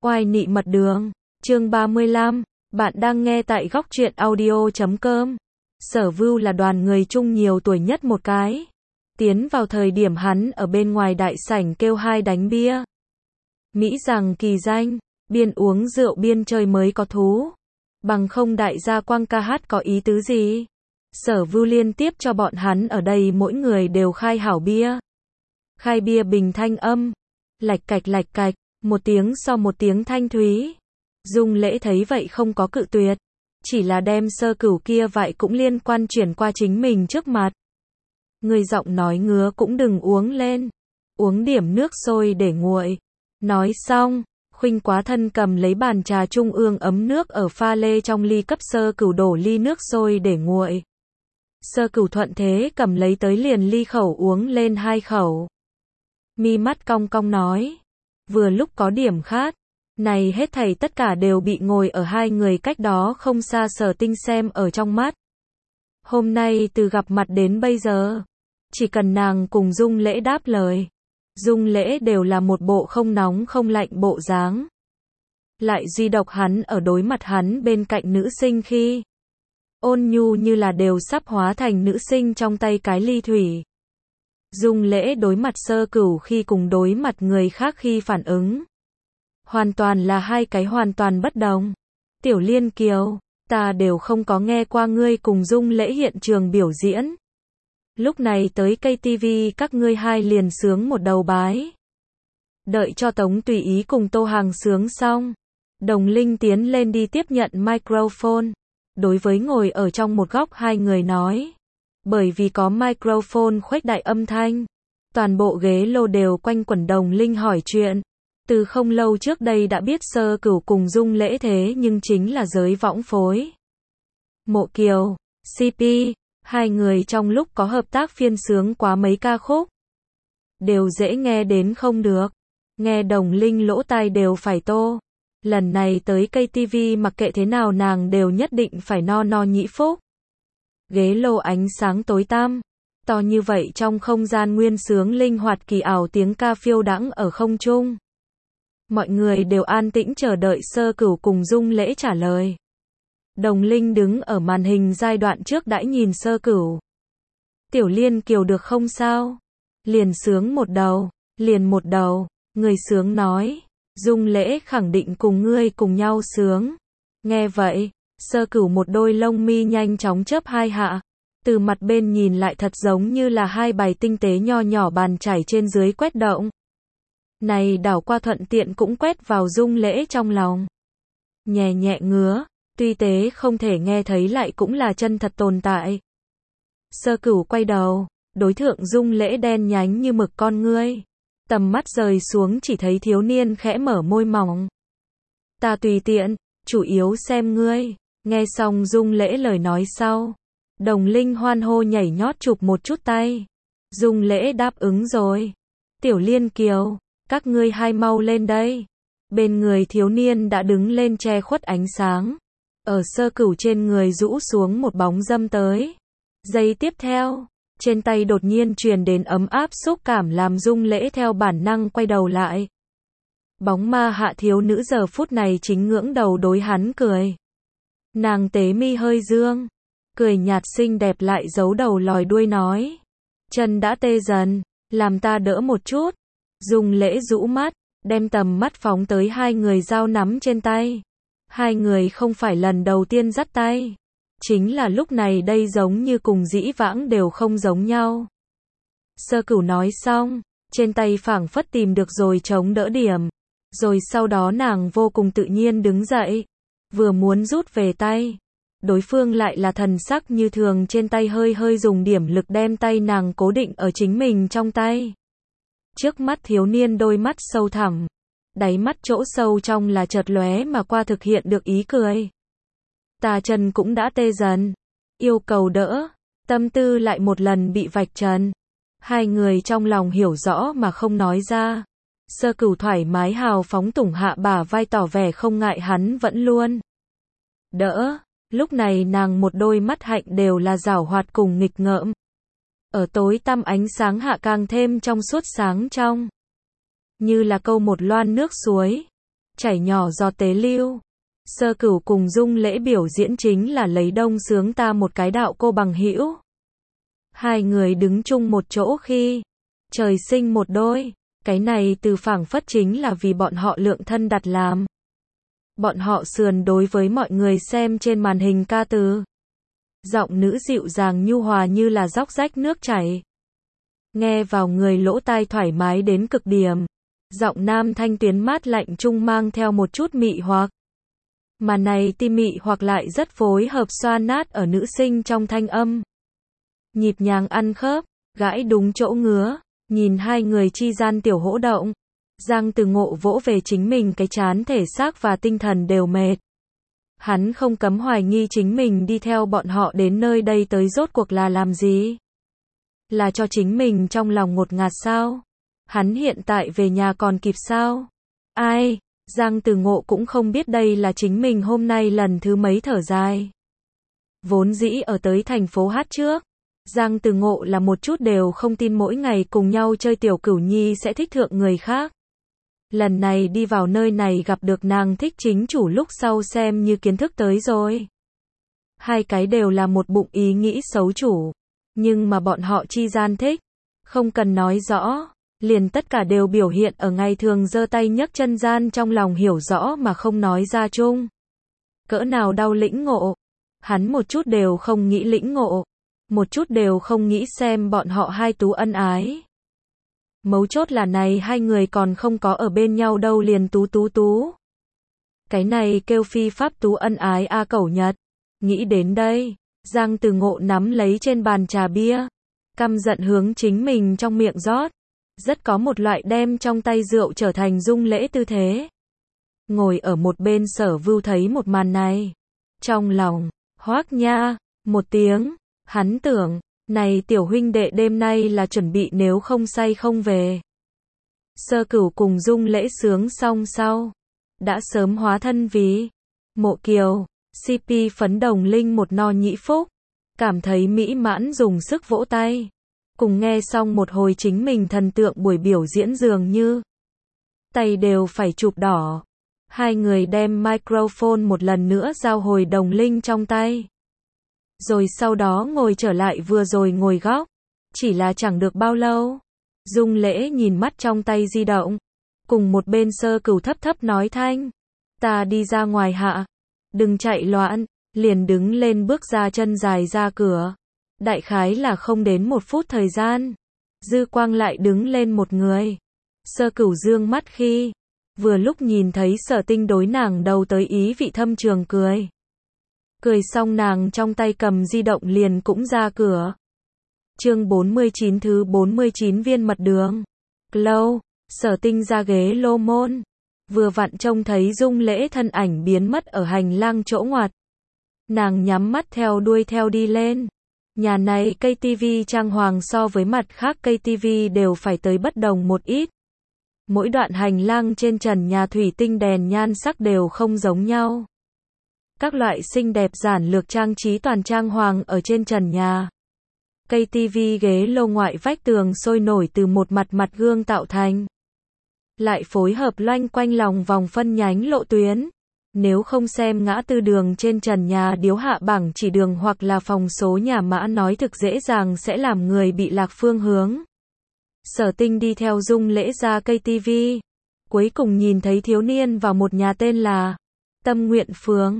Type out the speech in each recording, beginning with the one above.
Oai nị mật đường, chương 35, bạn đang nghe tại góc truyện audio.com. Sở Vưu là đoàn người Trung nhiều tuổi nhất một cái. Tiến vào thời điểm hắn ở bên ngoài đại sảnh kêu hai đánh bia. Mỹ rằng kỳ danh, biên uống rượu biên chơi mới có thú. Bằng không đại gia quang ca hát có ý tứ gì. Sở Vưu liên tiếp cho bọn hắn ở đây mỗi người đều khai hảo bia. Khai bia bình thanh âm, lạch cạch, một tiếng so một tiếng thanh thúy. Dung Lễ thấy vậy không có cự tuyệt, chỉ là đem Sơ Cửu kia vại cũng liên quan chuyển qua chính mình trước mặt. Người giọng nói ngứa cũng đừng uống lên, uống điểm nước sôi để nguội. Nói xong, Khuynh Quá Thân cầm lấy bàn trà trung ương ấm nước ở pha lê trong ly cấp Sơ Cửu đổ ly nước sôi để nguội. Sơ Cửu thuận thế cầm lấy tới liền ly khẩu uống lên hai khẩu. Mi mắt cong cong nói, vừa lúc có điểm khát. Này hết thảy tất cả đều bị ngồi ở hai người cách đó không xa Sở Tinh xem ở trong mắt. Hôm nay từ gặp mặt đến bây giờ, chỉ cần nàng cùng Dung Lễ đáp lời, Dung Lễ đều là một bộ không nóng không lạnh bộ dáng. Lại duy độc hắn ở đối mặt hắn bên cạnh nữ sinh khi ôn nhu như là đều sắp hóa thành nữ sinh trong tay cái ly thủy. Dung Lễ đối mặt Sơ Cửu khi cùng đối mặt người khác khi phản ứng hoàn toàn là hai cái hoàn toàn bất đồng. Tiểu Liên Kiều, ta đều không có nghe qua ngươi cùng Dung Lễ hiện trường biểu diễn. Lúc này tới KTV các ngươi hai liền sướng một đầu bái. Đợi cho Tống Tùy Ý cùng Tô Hàng sướng xong, Đồng Linh tiến lên đi tiếp nhận microphone. Đối với ngồi ở trong một góc hai người nói, bởi vì có microphone khuếch đại âm thanh, toàn bộ ghế lô đều quanh quẩn Đồng Linh hỏi chuyện. Từ không lâu trước đây đã biết Sơ Cửu cùng Dung Lễ thế nhưng chính là giới võng phối. Mộ Kiều, CP, hai người trong lúc có hợp tác phiên sướng quá mấy ca khúc. Đều dễ nghe đến không được. Nghe Đồng Linh lỗ tai đều phải tô. Lần này tới KTV mặc kệ thế nào nàng đều nhất định phải no no nhĩ phúc. Ghế lô ánh sáng tối tăm. To như vậy trong không gian nguyên sướng linh hoạt kỳ ảo tiếng ca phiêu đãng ở không trung. Mọi người đều an tĩnh chờ đợi Sơ Cửu cùng Dung Lễ trả lời. Đồng Linh đứng ở màn hình giai đoạn trước đãi nhìn Sơ Cửu. Tiểu Liên Kiều được không sao? Liền sướng một đầu, người sướng nói. Dung Lễ khẳng định cùng ngươi cùng nhau sướng. Nghe vậy, Sơ Cửu một đôi lông mi nhanh chóng chớp hai hạ. Từ mặt bên nhìn lại thật giống như là hai bài tinh tế nho nhỏ bàn chải trên dưới quét động. Này đảo qua thuận tiện cũng quét vào Dung Lễ trong lòng. Nhẹ nhẹ ngứa, tuy tế không thể nghe thấy lại cũng là chân thật tồn tại. Sơ Cửu quay đầu, đối thượng Dung Lễ đen nhánh như mực con ngươi. Tầm mắt rời xuống chỉ thấy thiếu niên khẽ mở môi mỏng. Ta tùy tiện, chủ yếu xem ngươi. Nghe xong Dung Lễ lời nói sau, Đồng Linh hoan hô nhảy nhót chụp một chút tay. Dung Lễ đáp ứng rồi. Tiểu Liên Kiều, các ngươi hai mau lên đây. Bên người thiếu niên đã đứng lên che khuất ánh sáng. Ở Sơ Cửu trên người rũ xuống một bóng dâm tới. Giây tiếp theo, trên tay đột nhiên truyền đến ấm áp xúc cảm làm Dung Lễ theo bản năng quay đầu lại. Bóng ma hạ thiếu nữ giờ phút này chính ngưỡng đầu đối hắn cười. Nàng tế mi hơi dương, cười nhạt xinh đẹp lại giấu đầu lòi đuôi nói. Chân đã tê dần, làm ta đỡ một chút. Dung Lễ rũ mắt, đem tầm mắt phóng tới hai người dao nắm trên tay. Hai người không phải lần đầu tiên dắt tay. Chính là lúc này đây giống như cùng dĩ vãng đều không giống nhau. Sơ Cửu nói xong, trên tay phảng phất tìm được rồi chống đỡ điểm. Rồi sau đó nàng vô cùng tự nhiên đứng dậy. Vừa muốn rút về tay. Đối phương lại là thần sắc như thường trên tay hơi dùng điểm lực đem tay nàng cố định ở chính mình trong tay. Trước mắt thiếu niên đôi mắt sâu thẳm, đáy mắt chỗ sâu trong là chợt lóe mà qua thực hiện được ý cười. Ta chân cũng đã tê dần, yêu cầu đỡ, tâm tư lại một lần bị vạch trần. Hai người trong lòng hiểu rõ mà không nói ra. Sơ Cửu thoải mái hào phóng tủng hạ bả vai tỏ vẻ không ngại hắn vẫn luôn đỡ. Lúc này nàng một đôi mắt hạnh đều là giảo hoạt cùng nghịch ngợm. Ở tối tăm ánh sáng hạ càng thêm trong suốt sáng trong. Như là câu một loan nước suối. chảy nhỏ giọt tế lưu. Sơ Cửu cùng Dung Lễ biểu diễn chính là lấy đông sướng ta một cái đạo cô bằng hữu. Hai người đứng chung một chỗ khi trời sinh một đôi, cái này từ phảng phất chính là vì bọn họ lượng thân đặt làm. Bọn họ sườn đối với mọi người xem trên màn hình ca từ. Giọng nữ dịu dàng nhu hòa như là róc rách nước chảy. Nghe vào người lỗ tai thoải mái đến cực điểm. Giọng nam thanh tuyến mát lạnh trung mang theo một chút mị hoặc. Mà này ti mị hoặc lại rất phối hợp xoa nát ở nữ sinh trong thanh âm. Nhịp nhàng ăn khớp, gãi đúng chỗ ngứa, nhìn hai người chi gian tiểu hỗ động. Giang Từ Ngộ vỗ về chính mình cái chán thể xác và tinh thần đều mệt. Hắn không cấm hoài nghi chính mình đi theo bọn họ đến nơi đây tới rốt cuộc là làm gì? Là cho chính mình trong lòng ngột ngạt sao? Hắn hiện tại về nhà còn kịp sao? Ai? Giang Từ Ngộ cũng không biết đây là chính mình hôm nay lần thứ mấy thở dài. Vốn dĩ ở tới thành phố hát trước, Giang Từ Ngộ là một chút đều không tin mỗi ngày cùng nhau chơi tiểu cửu nhi sẽ thích thượng người khác. Lần này đi vào nơi này gặp được nàng thích chính chủ lúc sau xem như kiến thức tới rồi. Hai cái đều là một bụng ý nghĩ xấu chủ. Nhưng mà bọn họ chi gian thích. Không cần nói rõ. Liền tất cả đều biểu hiện ở ngày thường giơ tay nhấc chân gian trong lòng hiểu rõ mà không nói ra chung. Cỡ nào đau lĩnh ngộ. Hắn một chút đều không nghĩ lĩnh ngộ. Một chút đều không nghĩ xem bọn họ hai tú ân ái. Mấu chốt là này hai người còn không có ở bên nhau đâu liền tú. Cái này kêu phi pháp tú ân ái a cẩu nhật. Nghĩ đến đây, Giang Từ Ngộ nắm lấy trên bàn trà bia. Căm giận hướng chính mình trong miệng rót. Rất có một loại đem trong tay rượu trở thành Dung Lễ tư thế. Ngồi ở một bên Sở Vưu thấy một màn này. Trong lòng, hoác nha, một tiếng, hắn tưởng. Này tiểu huynh đệ đêm nay là chuẩn bị nếu không say không về. Sơ Cửu cùng Dung Lễ sướng xong sau. Đã sớm hóa thân vì Mộ Kiều, CP phấn đồng linh một no nhĩ phúc. Cảm thấy mỹ mãn dùng sức vỗ tay. Cùng nghe xong một hồi chính mình thần tượng buổi biểu diễn dường như. Tay đều phải chụp đỏ. Hai người đem microphone một lần nữa giao hồi đồng linh trong tay. Rồi sau đó ngồi trở lại vừa rồi ngồi góc. Chỉ là chẳng được bao lâu. Dung Lễ nhìn mắt trong tay di động. Cùng một bên Sơ Cửu thấp thấp nói thanh. Ta đi ra ngoài hạ. Đừng chạy loạn. Liền đứng lên bước ra chân dài ra cửa. Đại khái là không đến một phút thời gian. Dư Quang lại đứng lên một người. Sơ Cửu dương mắt khi. Vừa lúc nhìn thấy Sở Tinh đối nàng đầu tới ý vị thâm trường cười. Cười xong nàng trong tay cầm di động liền cũng ra cửa. Chương 49 thứ 49 viên mật đường. Lâu, Sở Tinh ra ghế lô môn. Vừa vặn trông thấy Dung Lễ thân ảnh biến mất ở hành lang chỗ ngoặt. Nàng nhắm mắt theo đuôi theo đi lên. Nhà này cây tivi trang hoàng so với mặt khác cây tivi đều phải tới bất đồng một ít. Mỗi đoạn hành lang trên trần nhà thủy tinh đèn nhan sắc đều không giống nhau. Các loại xinh đẹp giản lược trang trí toàn trang hoàng ở trên trần nhà. Cây tivi ghế lô ngoại vách tường sôi nổi từ một mặt mặt gương tạo thành. Lại phối hợp loanh quanh lòng vòng phân nhánh lộ tuyến. Nếu không xem ngã tư đường trên trần nhà điếu hạ bảng chỉ đường hoặc là phòng số nhà mã nói thực dễ dàng sẽ làm người bị lạc phương hướng. Sở Tinh đi theo Dung Lễ ra cây tivi. Cuối cùng nhìn thấy thiếu niên vào một nhà tên là Tâm Nguyện Phường.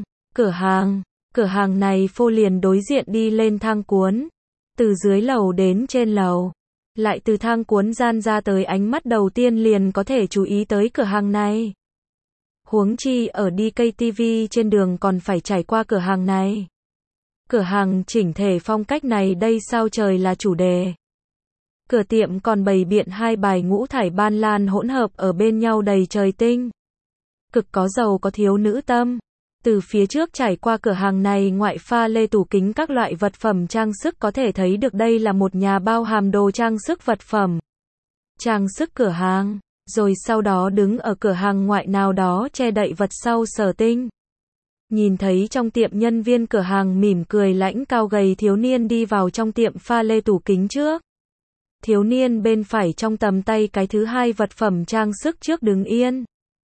Cửa hàng này phô liền đối diện đi lên thang cuốn. Từ dưới lầu đến trên lầu. Lại từ thang cuốn gian ra tới ánh mắt đầu tiên liền có thể chú ý tới cửa hàng này. Huống chi ở đi cây tivi trên đường còn phải trải qua cửa hàng này. Cửa hàng chỉnh thể phong cách này đây sao trời là chủ đề. Cửa tiệm còn bày biện hai bài ngũ thải ban lan hỗn hợp ở bên nhau đầy trời tinh. Cực có giàu có thiếu nữ tâm. Từ phía trước trải qua cửa hàng này ngoại pha lê tủ kính các loại vật phẩm trang sức có thể thấy được đây là một nhà bao hàm đồ trang sức vật phẩm. Trang sức cửa hàng. Rồi sau đó đứng ở cửa hàng ngoại nào đó che đậy vật sau Sở Tinh. Nhìn thấy trong tiệm nhân viên cửa hàng mỉm cười lãnh cao gầy thiếu niên đi vào trong tiệm pha lê tủ kính trước. Thiếu niên bên phải trong tầm tay cái thứ hai vật phẩm trang sức trước đứng yên.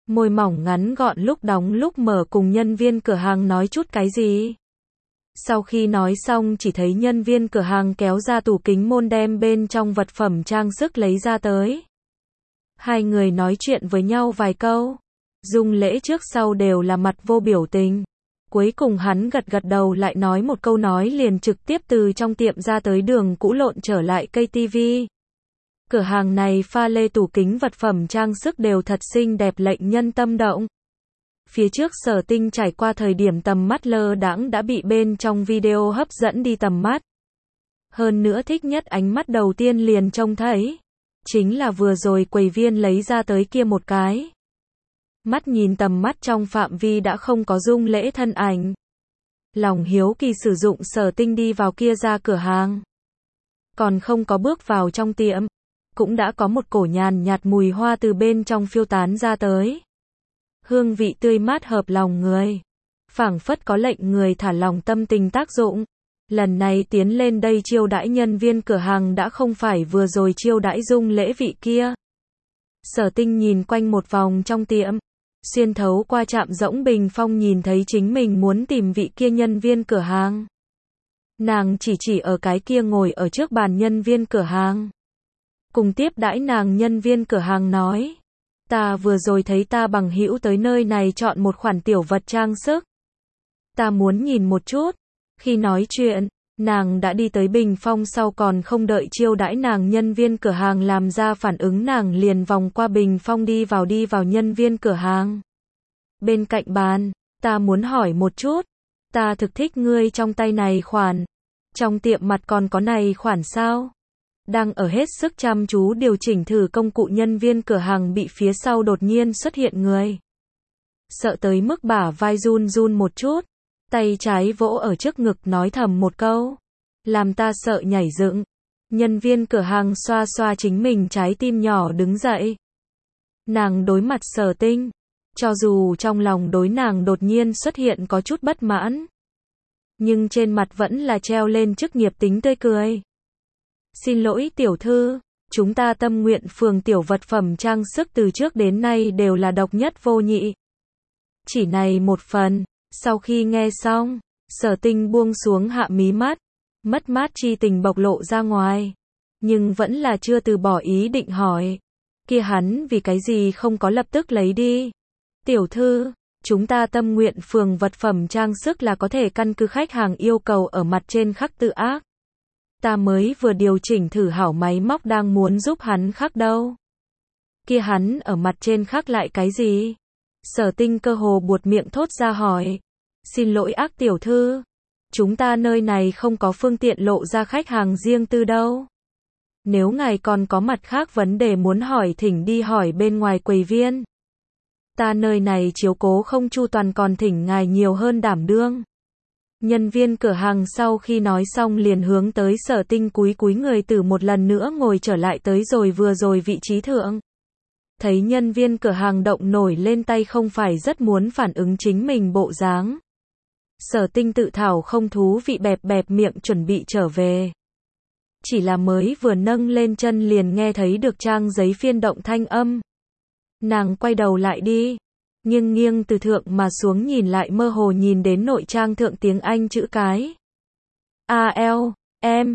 Môi mỏng ngắn gọn lúc đóng lúc mở cùng nhân viên cửa hàng nói chút cái gì. Sau khi nói xong chỉ thấy nhân viên cửa hàng kéo ra tủ kính môn đem bên trong vật phẩm trang sức lấy ra tới. Hai người nói chuyện với nhau vài câu. Dung Lễ trước sau đều là mặt vô biểu tình. Cuối cùng hắn gật gật đầu lại nói một câu nói liền trực tiếp từ trong tiệm ra tới đường cũ lộn trở lại cây tivi. Cửa hàng này pha lê tủ kính vật phẩm trang sức đều thật xinh đẹp lệnh nhân tâm động. Phía trước Sở Tinh trải qua thời điểm tầm mắt lơ đãng đã bị bên trong video hấp dẫn đi tầm mắt. Hơn nữa thích nhất ánh mắt đầu tiên liền trông thấy. Chính là vừa rồi quầy viên lấy ra tới kia một cái. Mắt nhìn tầm mắt trong phạm vi đã không có Dung Lễ thân ảnh. Lòng hiếu kỳ sử dụng Sở Tinh đi vào kia ra cửa hàng. Còn không có bước vào trong tiệm. Cũng đã có một cổ nhàn nhạt mùi hoa từ bên trong phiêu tán ra tới. Hương vị tươi mát hợp lòng người. Phảng phất có lệnh người thả lỏng tâm tình tác dụng. Lần này tiến lên đây chiêu đãi nhân viên cửa hàng đã không phải vừa rồi chiêu đãi Dung Lễ vị kia. Sở Tinh nhìn quanh một vòng trong tiệm. Xuyên thấu qua trạm rỗng bình phong nhìn thấy chính mình muốn tìm vị kia nhân viên cửa hàng. Nàng chỉ ở cái kia ngồi ở trước bàn nhân viên cửa hàng. Cùng tiếp đãi nàng nhân viên cửa hàng nói. Ta vừa rồi thấy ta bằng hữu tới nơi này chọn một khoản tiểu vật trang sức. Ta muốn nhìn một chút. Khi nói chuyện, nàng đã đi tới bình phong sau còn không đợi chiêu đãi nàng nhân viên cửa hàng làm ra phản ứng nàng liền vòng qua bình phong đi vào nhân viên cửa hàng. Bên cạnh bàn, ta muốn hỏi một chút. Ta thực thích ngươi trong tay này khoản. Trong tiệm mặt còn có này khoản sao? Đang ở hết sức chăm chú điều chỉnh thử công cụ nhân viên cửa hàng bị phía sau đột nhiên xuất hiện người. Sợ tới mức bả vai run run một chút. Tay trái vỗ ở trước ngực nói thầm một câu. Làm ta sợ nhảy dựng. Nhân viên cửa hàng xoa xoa chính mình trái tim nhỏ đứng dậy. Nàng đối mặt Sở Tinh. Cho dù trong lòng đối nàng đột nhiên xuất hiện có chút bất mãn. Nhưng trên mặt vẫn là treo lên chức nghiệp tính tươi cười. Xin lỗi tiểu thư, chúng ta Tâm Nguyện phường tiểu vật phẩm trang sức từ trước đến nay đều là độc nhất vô nhị. Chỉ này một phần, sau khi nghe xong, Sở Tinh buông xuống hạ mí mắt, mất mát chi tình bộc lộ ra ngoài. Nhưng vẫn là chưa từ bỏ ý định hỏi. Kia hắn vì cái gì không có lập tức lấy đi. Tiểu thư, chúng ta Tâm Nguyện phường vật phẩm trang sức là có thể căn cứ khách hàng yêu cầu ở mặt trên khắc tự ác. Ta mới vừa điều chỉnh thử hảo máy móc đang muốn giúp hắn khắc đâu. Kia hắn ở mặt trên khắc lại cái gì? Sở Tinh cơ hồ buột miệng thốt ra hỏi. Xin lỗi ác tiểu thư. Chúng ta nơi này không có phương tiện lộ ra khách hàng riêng tư đâu. Nếu ngài còn có mặt khác vấn đề muốn hỏi thỉnh đi hỏi bên ngoài quầy viên. Ta nơi này chiếu cố không chu toàn còn thỉnh ngài nhiều hơn đảm đương. Nhân viên cửa hàng sau khi nói xong liền hướng tới Sở Tinh cúi người từ một lần nữa ngồi trở lại tới vừa rồi vị trí thượng. Thấy nhân viên cửa hàng động nổi lên tay không phải rất muốn phản ứng chính mình bộ dáng. Sở Tinh tự thảo không thú vị bẹp miệng chuẩn bị trở về. Chỉ là mới vừa nâng lên chân liền nghe thấy được trang giấy phiên động thanh âm. Nàng quay đầu lại đi. Nghiêng từ thượng mà xuống nhìn lại mơ hồ nhìn đến nội trang thượng tiếng Anh chữ cái. A-L-M,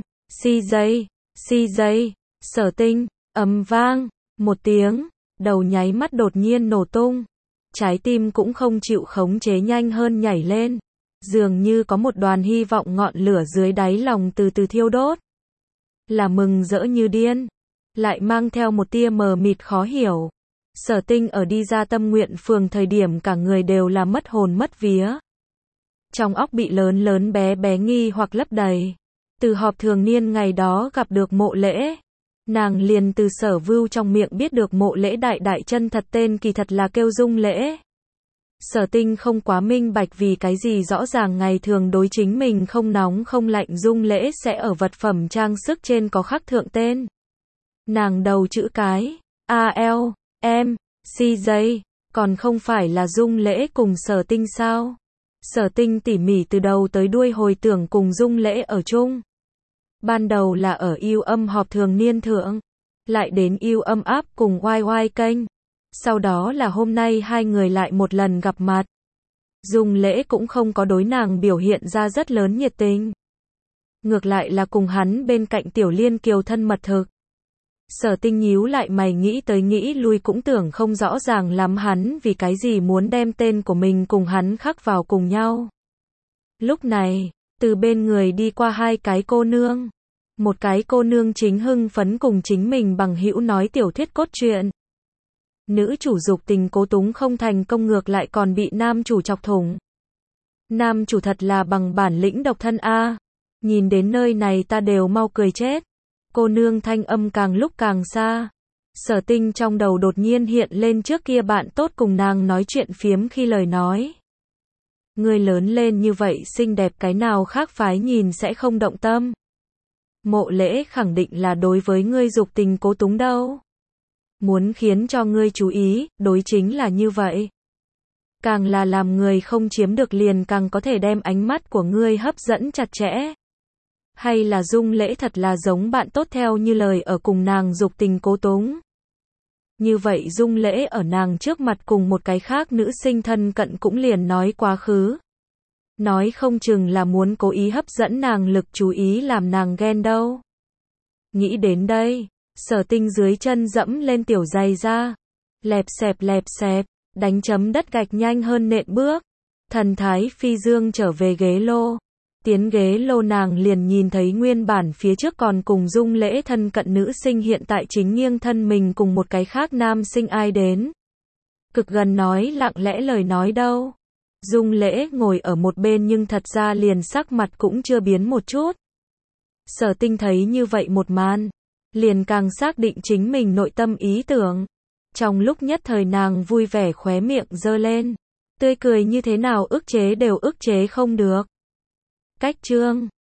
CJ, Sở Tinh, ầm vang, một tiếng, đầu nháy mắt đột nhiên nổ tung. Trái tim cũng không chịu khống chế nhanh hơn nhảy lên. Dường như có một đoàn hy vọng ngọn lửa dưới đáy lòng từ từ thiêu đốt. Là mừng rỡ như điên. Lại mang theo một tia mờ mịt khó hiểu. Sở Tinh ở đi ra Tâm Nguyện phường thời điểm cả người đều là mất hồn mất vía. Trong óc bị lớn bé nghi hoặc lấp đầy. Từ họp thường niên ngày đó gặp được Mộ Lễ. Nàng liền từ Sở Vưu trong miệng biết được Mộ Lễ đại chân thật tên kỳ thật là kêu Dung Lễ. Sở Tinh không quá minh bạch vì cái gì rõ ràng ngày thường đối chính mình không nóng không lạnh Dung Lễ sẽ ở vật phẩm trang sức trên có khắc thượng tên. Nàng đầu chữ cái, A-L-M, CJ, còn không phải là Dung Lễ cùng Sở Tinh sao? Sở Tinh tỉ mỉ từ đầu tới đuôi hồi tưởng cùng Dung Lễ ở chung. Ban đầu là ở yêu âm họp thường niên thượng, lại đến yêu âm áp cùng YY kênh. Sau đó là hôm nay hai người lại một lần gặp mặt. Dung Lễ cũng không có đối nàng biểu hiện ra rất lớn nhiệt tình. Ngược lại là cùng hắn bên cạnh Tiểu Liên kiều thân mật thực. Sở Tinh nhíu lại mày nghĩ tới nghĩ lui cũng tưởng không rõ ràng lắm hắn vì cái gì muốn đem tên của mình cùng hắn khắc vào cùng nhau. Lúc này, từ bên người đi qua hai cái cô nương. Một cái cô nương chính hưng phấn cùng chính mình bằng hữu nói tiểu thuyết cốt truyện. Nữ chủ dục tình cố túng không thành công ngược lại còn bị nam chủ chọc thủng. Nam chủ thật là bằng bản lĩnh độc thân a. Nhìn đến nơi này ta đều mau cười chết. Cô nương thanh âm càng lúc càng xa. Sở Tinh trong đầu đột nhiên hiện lên trước kia bạn tốt cùng nàng nói chuyện phiếm khi lời nói. Ngươi lớn lên như vậy xinh đẹp cái nào khác phái nhìn sẽ không động tâm. Mộ Lễ khẳng định là đối với ngươi dục tình cố túng đâu. Muốn khiến cho ngươi chú ý, đối chính là như vậy. Càng là làm người không chiếm được liền càng có thể đem ánh mắt của ngươi hấp dẫn chặt chẽ. Hay là Dung Lễ thật là giống bạn tốt theo như lời ở cùng nàng dục tình cố túng. Như vậy Dung Lễ ở nàng trước mặt cùng một cái khác nữ sinh thân cận cũng liền nói quá khứ. Nói không chừng là muốn cố ý hấp dẫn nàng lực chú ý làm nàng ghen đâu. Nghĩ đến đây, Sở Tinh dưới chân dẫm lên tiểu giày ra. Lẹp xẹp, đánh chấm đất gạch nhanh hơn nện bước. Thần thái phi dương trở về ghế lô. Tiến ghế lô nàng liền nhìn thấy nguyên bản phía trước còn cùng Dung Lễ thân cận nữ sinh hiện tại chính nghiêng thân mình cùng một cái khác nam sinh ai đến. Cực gần nói lặng lẽ lời nói đâu. Dung Lễ ngồi ở một bên nhưng thật ra liền sắc mặt cũng chưa biến một chút. Sở Tinh thấy như vậy một màn, liền càng xác định chính mình nội tâm ý tưởng. Trong lúc nhất thời nàng vui vẻ khóe miệng giơ lên. Tươi cười như thế nào ức chế đều ức chế không được. Cách chương